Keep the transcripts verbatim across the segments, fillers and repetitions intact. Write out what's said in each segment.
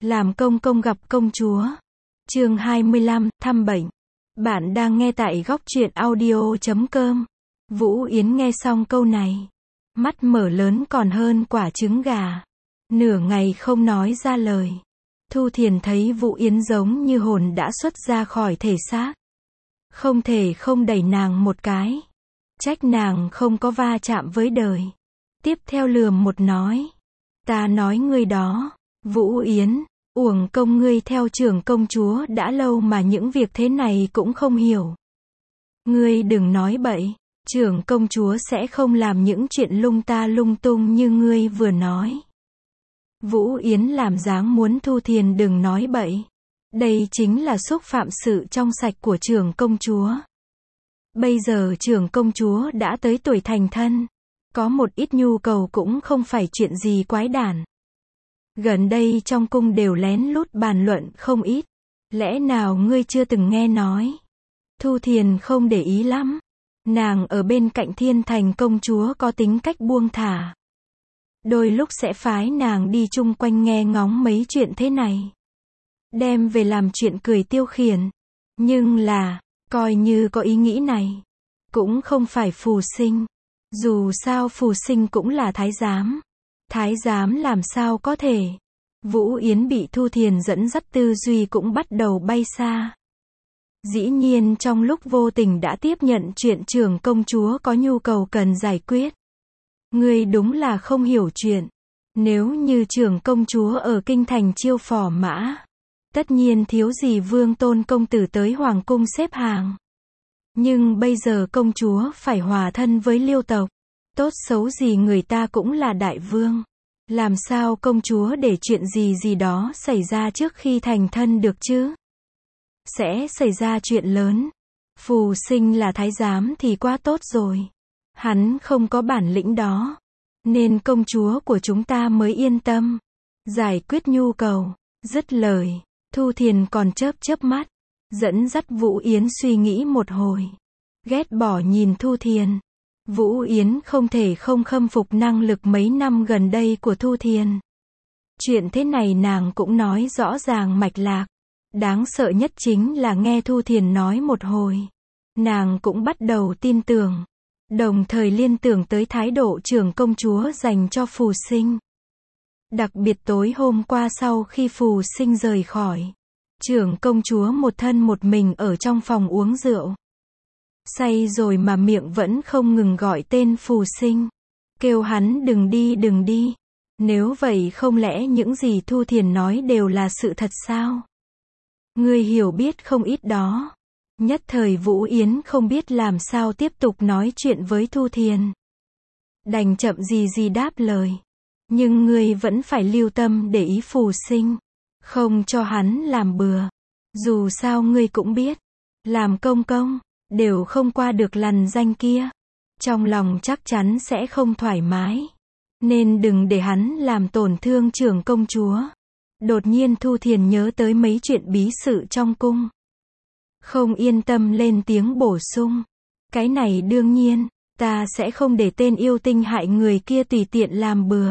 Làm công công gặp công chúa. Chương hai mươi lăm, thăm bệnh. Bạn đang nghe tại góc truyện audio chấm com. Vũ Yến nghe xong câu này, mắt mở lớn còn hơn quả trứng gà. Nửa ngày không nói ra lời. Thu Thiền thấy Vũ Yến giống như hồn đã xuất ra khỏi thể xác. Không thể không đẩy nàng một cái. Trách nàng không có va chạm với đời. Tiếp theo lườm một nói. Ta nói ngươi đó, Vũ Yến, uổng công ngươi theo trưởng công chúa đã lâu mà những việc thế này cũng không hiểu. Ngươi đừng nói bậy, trưởng công chúa sẽ không làm những chuyện lung ta lung tung như ngươi vừa nói. Vũ Yến làm dáng muốn Thu Thiền đừng nói bậy. Đây chính là xúc phạm sự trong sạch của trưởng công chúa. Bây giờ trưởng công chúa đã tới tuổi thành thân. Có một ít nhu cầu cũng không phải chuyện gì quái đản. Gần đây trong cung đều lén lút bàn luận không ít. Lẽ nào ngươi chưa từng nghe nói? Thu Thiền không để ý lắm. Nàng ở bên cạnh Thiên Thành công chúa có tính cách buông thả. Đôi lúc sẽ phái nàng đi chung quanh nghe ngóng mấy chuyện thế này. Đem về làm chuyện cười tiêu khiển. Nhưng là, coi như có ý nghĩ này, cũng không phải phù sinh. Dù sao phù sinh cũng là thái giám. Thái giám làm sao có thể. Vũ Yến bị Thu Thiền dẫn dắt tư duy cũng bắt đầu bay xa. Dĩ nhiên trong lúc vô tình đã tiếp nhận chuyện trưởng công chúa có nhu cầu cần giải quyết. Ngươi đúng là không hiểu chuyện. Nếu như trưởng công chúa ở kinh thành chiêu phò mã, tất nhiên thiếu gì vương tôn công tử tới hoàng cung xếp hàng. Nhưng bây giờ công chúa phải hòa thân với Liêu tộc. Tốt xấu gì người ta cũng là đại vương. Làm sao công chúa để chuyện gì gì đó xảy ra trước khi thành thân được chứ? Sẽ xảy ra chuyện lớn. Phù sinh là thái giám thì quá tốt rồi. Hắn không có bản lĩnh đó. Nên công chúa của chúng ta mới yên tâm. Giải quyết nhu cầu. Dứt lời. Thu Thiền còn chớp chớp mắt. Dẫn dắt Vũ Yến suy nghĩ một hồi. Ghét bỏ nhìn Thu Thiền. Vũ Yến không thể không khâm phục năng lực mấy năm gần đây của Thu Thiền. Chuyện thế này nàng cũng nói rõ ràng mạch lạc. Đáng sợ nhất chính là nghe Thu Thiền nói một hồi. Nàng cũng bắt đầu tin tưởng. Đồng thời liên tưởng tới thái độ trưởng công chúa dành cho phù sinh. Đặc biệt tối hôm qua sau khi phù sinh rời khỏi. Trưởng công chúa một thân một mình ở trong phòng uống rượu. Say rồi mà miệng vẫn không ngừng gọi tên phù sinh. Kêu hắn đừng đi đừng đi. Nếu vậy không lẽ những gì Thu Thiền nói đều là sự thật sao? Ngươi hiểu biết không ít đó. Nhất thời Vũ Yến không biết làm sao tiếp tục nói chuyện với Thu Thiền. Đành chậm gì gì đáp lời. Nhưng ngươi vẫn phải lưu tâm để ý phù sinh. Không cho hắn làm bừa. Dù sao ngươi cũng biết. Làm công công. Đều không qua được lằn danh kia. Trong lòng chắc chắn sẽ không thoải mái. Nên đừng để hắn làm tổn thương trưởng công chúa. Đột nhiên Thu Thiền nhớ tới mấy chuyện bí sự trong cung. Không yên tâm lên tiếng bổ sung. Cái này đương nhiên, ta sẽ không để tên yêu tinh hại người kia tùy tiện làm bừa.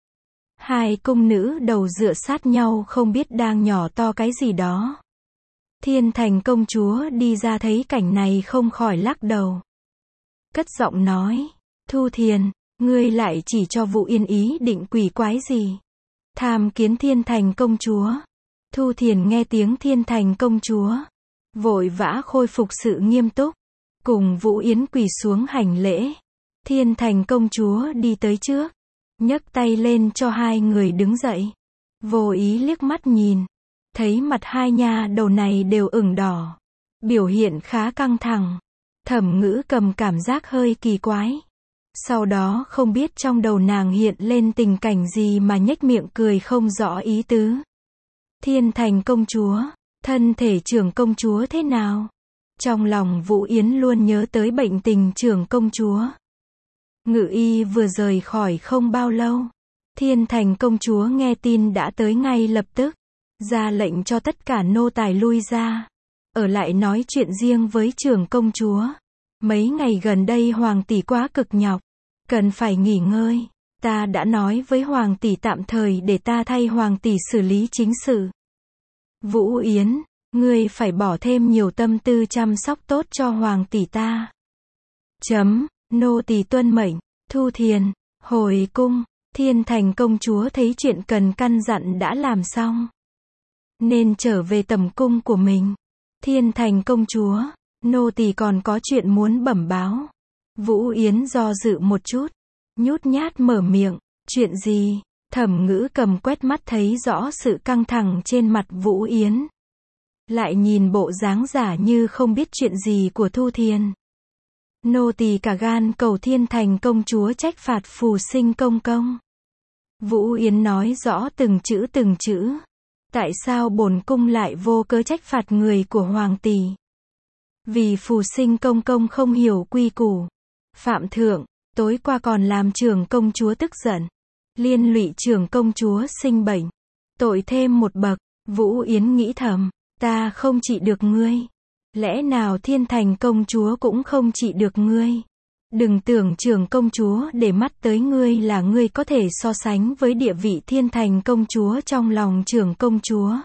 Hai cung nữ đầu dựa sát nhau không biết đang nhỏ to cái gì đó. Thiên Thành công chúa đi ra thấy cảnh này không khỏi lắc đầu. Cất giọng nói, Thu Thiền, ngươi lại chỉ cho Vũ Yến ý định quỷ quái gì? Tham kiến Thiên Thành công chúa. Thu Thiền nghe tiếng Thiên Thành công chúa. Vội vã khôi phục sự nghiêm túc. Cùng Vũ Yến quỳ xuống hành lễ. Thiên Thành công chúa đi tới trước. Nhấc tay lên cho hai người đứng dậy. Vô ý liếc mắt nhìn. Thấy mặt hai nha đầu này đều ửng đỏ. Biểu hiện khá căng thẳng. Thẩm Ngữ Cầm cảm giác hơi kỳ quái. Sau đó không biết trong đầu nàng hiện lên tình cảnh gì mà nhếch miệng cười không rõ ý tứ. Thiên Thành công chúa, thân thể trưởng công chúa thế nào? Trong lòng Vũ Yến luôn nhớ tới bệnh tình trưởng công chúa. Ngự y vừa rời khỏi không bao lâu. Thiên Thành công chúa nghe tin đã tới ngay lập tức. Ra lệnh cho tất cả nô tài lui ra. Ở lại nói chuyện riêng với trưởng công chúa. Mấy ngày gần đây hoàng tỷ quá cực nhọc. Cần phải nghỉ ngơi. Ta đã nói với Hoàng tỷ tạm thời để ta thay Hoàng tỷ xử lý chính sự. Vũ Yến, ngươi phải bỏ thêm nhiều tâm tư chăm sóc tốt cho Hoàng tỷ ta. Chấm, nô tỳ tuân mệnh. Thu Thiền, hồi cung, Thiên Thành công chúa thấy chuyện cần căn dặn đã làm xong, nên trở về tầm cung của mình. Thiên Thành công chúa, nô tỳ còn có chuyện muốn bẩm báo. Vũ Yến do dự một chút, nhút nhát mở miệng, chuyện gì? Thẩm Ngữ Cầm quét mắt thấy rõ sự căng thẳng trên mặt Vũ Yến. Lại nhìn bộ dáng giả như không biết chuyện gì của Thu Thiền. Nô tỳ cả gan cầu Thiên Thành công chúa trách phạt Phù Sinh công công. Vũ Yến nói rõ từng chữ từng chữ. Tại sao bổn cung lại vô cớ trách phạt người của Hoàng tỷ? Vì Phù Sinh công công không hiểu quy củ. Phạm thượng, tối qua còn làm trưởng công chúa tức giận. Liên lụy trưởng công chúa sinh bệnh. Tội thêm một bậc. Vũ Yến nghĩ thầm, ta không trị được ngươi. Lẽ nào Thiên Thành công chúa cũng không trị được ngươi? Đừng tưởng trưởng công chúa để mắt tới ngươi là ngươi có thể so sánh với địa vị Thiên Thành công chúa trong lòng trưởng công chúa.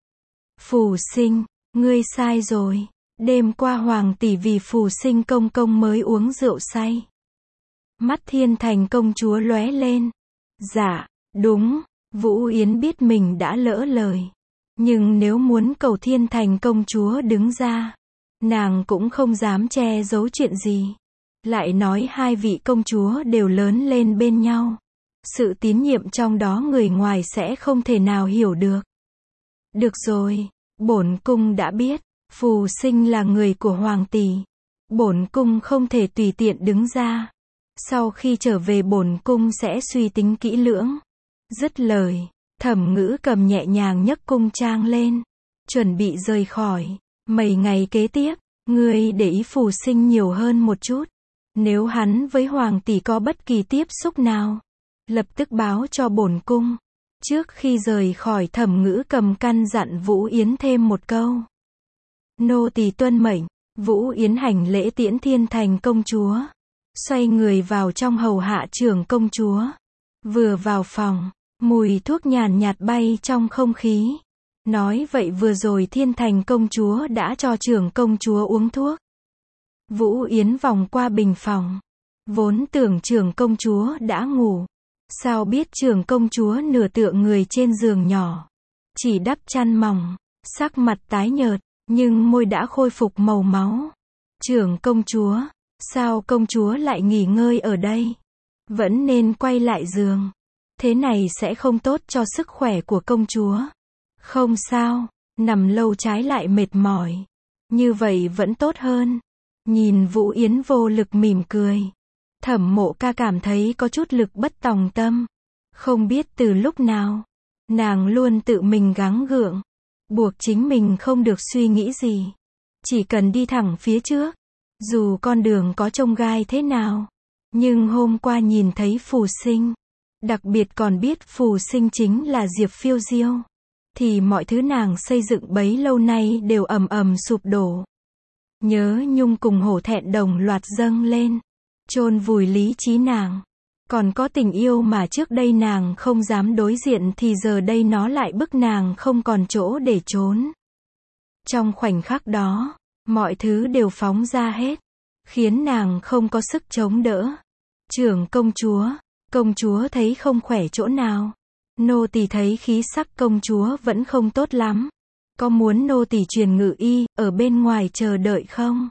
Phù Sinh, ngươi sai rồi. Đêm qua Hoàng tỷ vì Phù Sinh công công mới uống rượu say. Mắt Thiên Thành công chúa lóe lên. Dạ, đúng. Vũ Yến biết mình đã lỡ lời. Nhưng nếu muốn cầu Thiên Thành công chúa đứng ra, nàng cũng không dám che giấu chuyện gì. Lại nói hai vị công chúa đều lớn lên bên nhau. Sự tín nhiệm trong đó người ngoài sẽ không thể nào hiểu được. Được rồi, bổn cung đã biết, Phù Sinh là người của Hoàng tỷ. Bổn cung không thể tùy tiện đứng ra. Sau khi trở về bổn cung sẽ suy tính kỹ lưỡng. Dứt lời, Thẩm Ngữ Cầm nhẹ nhàng nhấc cung trang lên, chuẩn bị rời khỏi. Mấy ngày kế tiếp, ngươi để ý Phù Sinh nhiều hơn một chút. Nếu hắn với Hoàng tỷ có bất kỳ tiếp xúc nào, lập tức báo cho bổn cung. Trước khi rời khỏi, Thẩm Ngữ Cầm căn dặn Vũ Yến thêm một câu. Nô tỳ tuân mệnh. Vũ Yến hành lễ tiễn Thiên Thành công chúa, xoay người vào trong hầu hạ trưởng công chúa. Vừa vào phòng, mùi thuốc nhàn nhạt bay trong không khí. Nói vậy vừa rồi Thiên Thành công chúa đã cho trưởng công chúa uống thuốc. Vũ Yến vòng qua bình phòng. Vốn tưởng trưởng công chúa đã ngủ. Sao biết trưởng công chúa nửa tựa người trên giường nhỏ. Chỉ đắp chăn mỏng, sắc mặt tái nhợt, nhưng môi đã khôi phục màu máu. Trưởng công chúa, sao công chúa lại nghỉ ngơi ở đây? Vẫn nên quay lại giường. Thế này sẽ không tốt cho sức khỏe của công chúa. Không sao, nằm lâu trái lại mệt mỏi. Như vậy vẫn tốt hơn. Nhìn Vũ Yến vô lực mỉm cười. Thẩm Mộ Ca cảm thấy có chút lực bất tòng tâm. Không biết từ lúc nào, nàng luôn tự mình gắng gượng, buộc chính mình không được suy nghĩ gì. Chỉ cần đi thẳng phía trước. Dù con đường có chông gai thế nào. Nhưng hôm qua nhìn thấy Phù Sinh, đặc biệt còn biết Phù Sinh chính là Diệp Phiêu Diêu, thì mọi thứ nàng xây dựng bấy lâu nay đều ầm ầm sụp đổ. Nhớ nhung cùng hổ thẹn đồng loạt dâng lên, chôn vùi lý trí nàng. Còn có tình yêu mà trước đây nàng không dám đối diện thì giờ đây nó lại bức nàng không còn chỗ để trốn. Trong khoảnh khắc đó, mọi thứ đều phóng ra hết, khiến nàng không có sức chống đỡ. Trưởng công chúa, công chúa thấy không khỏe chỗ nào? Nô tỳ thấy khí sắc công chúa vẫn không tốt lắm. Có muốn nô tỳ truyền ngự y, ở bên ngoài chờ đợi không?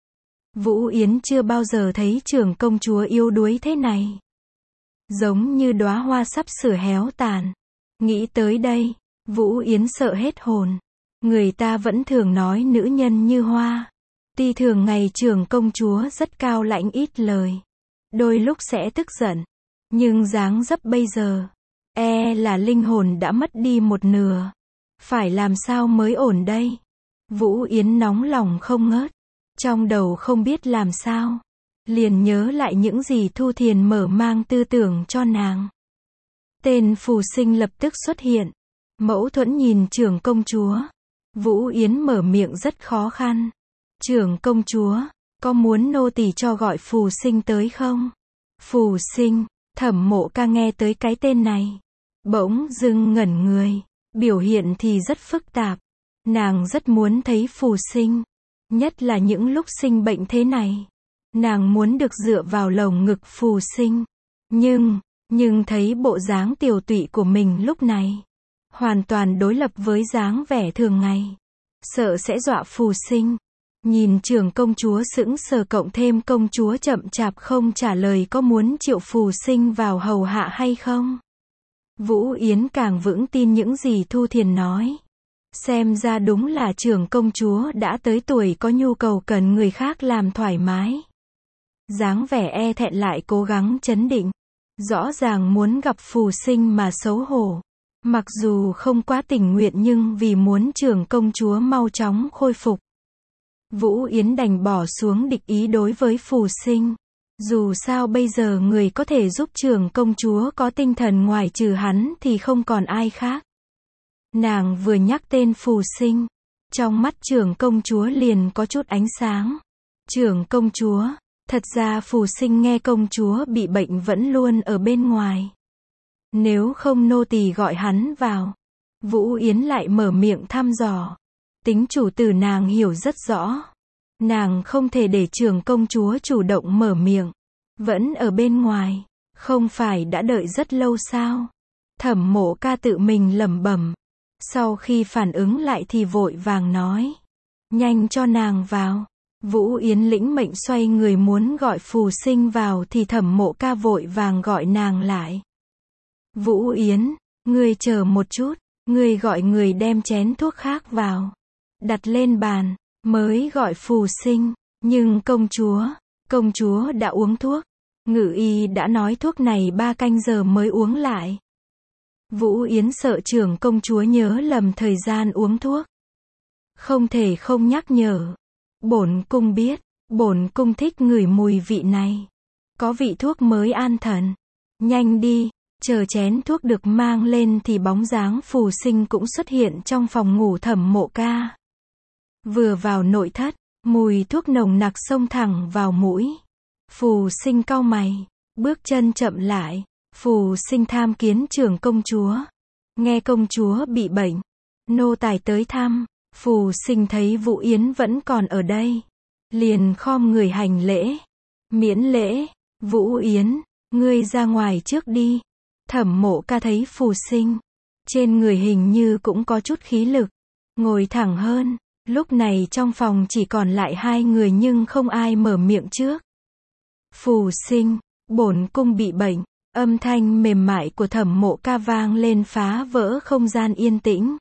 Vũ Yến chưa bao giờ thấy trưởng công chúa yếu đuối thế này. Giống như đóa hoa sắp sửa héo tàn. Nghĩ tới đây, Vũ Yến sợ hết hồn. Người ta vẫn thường nói nữ nhân như hoa. Tuy thường ngày trưởng công chúa rất cao lãnh ít lời, đôi lúc sẽ tức giận. Nhưng dáng dấp bây giờ, e là linh hồn đã mất đi một nửa. Phải làm sao mới ổn đây? Vũ Yến nóng lòng không ngớt. Trong đầu không biết làm sao. Liền nhớ lại những gì Thu Thiền mở mang tư tưởng cho nàng. Tên Phù Sinh lập tức xuất hiện. Mẫu thuẫn nhìn trưởng công chúa. Vũ Yến mở miệng rất khó khăn. Trưởng công chúa, có muốn nô tỳ cho gọi Phù Sinh tới không? Phù Sinh, Thẩm Mộ Ca nghe tới cái tên này, bỗng dưng ngẩn người, biểu hiện thì rất phức tạp. Nàng rất muốn thấy Phù Sinh, nhất là những lúc sinh bệnh thế này. Nàng muốn được dựa vào lồng ngực Phù Sinh. Nhưng, nhưng thấy bộ dáng tiều tụy của mình lúc này, hoàn toàn đối lập với dáng vẻ thường ngày. Sợ sẽ dọa Phù Sinh. Nhìn trưởng công chúa sững sờ cộng thêm công chúa chậm chạp không trả lời có muốn triệu Phù Sinh vào hầu hạ hay không. Vũ Yến càng vững tin những gì Thu Thiền nói. Xem ra đúng là trưởng công chúa đã tới tuổi có nhu cầu cần người khác làm thoải mái. Dáng vẻ e thẹn lại cố gắng trấn định. Rõ ràng muốn gặp Phù Sinh mà xấu hổ. Mặc dù không quá tình nguyện nhưng vì muốn trưởng công chúa mau chóng khôi phục. Vũ Yến đành bỏ xuống địch ý đối với Phù Sinh. Dù sao bây giờ người có thể giúp trưởng công chúa có tinh thần ngoài trừ hắn thì không còn ai khác. Nàng vừa nhắc tên Phù Sinh, trong mắt trưởng công chúa liền có chút ánh sáng. Trưởng công chúa, thật ra Phù Sinh nghe công chúa bị bệnh vẫn luôn ở bên ngoài. Nếu không nô tỳ gọi hắn vào. Vũ Yến lại mở miệng thăm dò. Tính chủ tử nàng hiểu rất rõ. Nàng không thể để trưởng công chúa chủ động mở miệng. Vẫn ở bên ngoài. Không phải đã đợi rất lâu sao? Thẩm Mộ Ca tự mình lẩm bẩm. Sau khi phản ứng lại thì vội vàng nói. Nhanh cho nàng vào. Vũ Yến lĩnh mệnh xoay người muốn gọi Phù Sinh vào thì Thẩm Mộ Ca vội vàng gọi nàng lại. Vũ Yến, ngươi chờ một chút. Ngươi gọi người đem chén thuốc khác vào. Đặt lên bàn. Mới gọi Phù Sinh. Nhưng công chúa, công chúa đã uống thuốc. Ngự y đã nói thuốc này ba canh giờ mới uống lại. Vũ Yến sợ trưởng công chúa nhớ lầm thời gian uống thuốc. Không thể không nhắc nhở. Bổn cung biết, bổn cung thích ngửi mùi vị này. Có vị thuốc mới an thần. Nhanh đi, chờ chén thuốc được mang lên thì bóng dáng Phù Sinh cũng xuất hiện trong phòng ngủ Thẩm Mộ Ca. Vừa vào nội thất, mùi thuốc nồng nặc xông thẳng vào mũi. Phù Sinh cau mày, bước chân chậm lại. Phù Sinh tham kiến trưởng công chúa. Nghe công chúa bị bệnh, nô tài tới thăm. Phù Sinh thấy Vũ Yến vẫn còn ở đây, liền khom người hành lễ. Miễn lễ, Vũ Yến, ngươi ra ngoài trước đi. Thẩm Mộ Ca thấy Phù Sinh, trên người hình như cũng có chút khí lực, ngồi thẳng hơn. Lúc này trong phòng chỉ còn lại hai người nhưng không ai mở miệng trước. Phù Sinh, bổn cung bị bệnh. Âm thanh mềm mại của Thẩm Mộ Ca vang lên phá vỡ không gian yên tĩnh.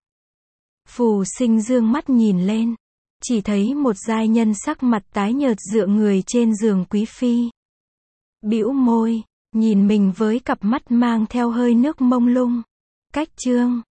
Phù Sinh dương mắt nhìn lên, chỉ thấy một giai nhân sắc mặt tái nhợt dựa người trên giường quý phi. Bĩu môi, nhìn mình với cặp mắt mang theo hơi nước mông lung. Cách chương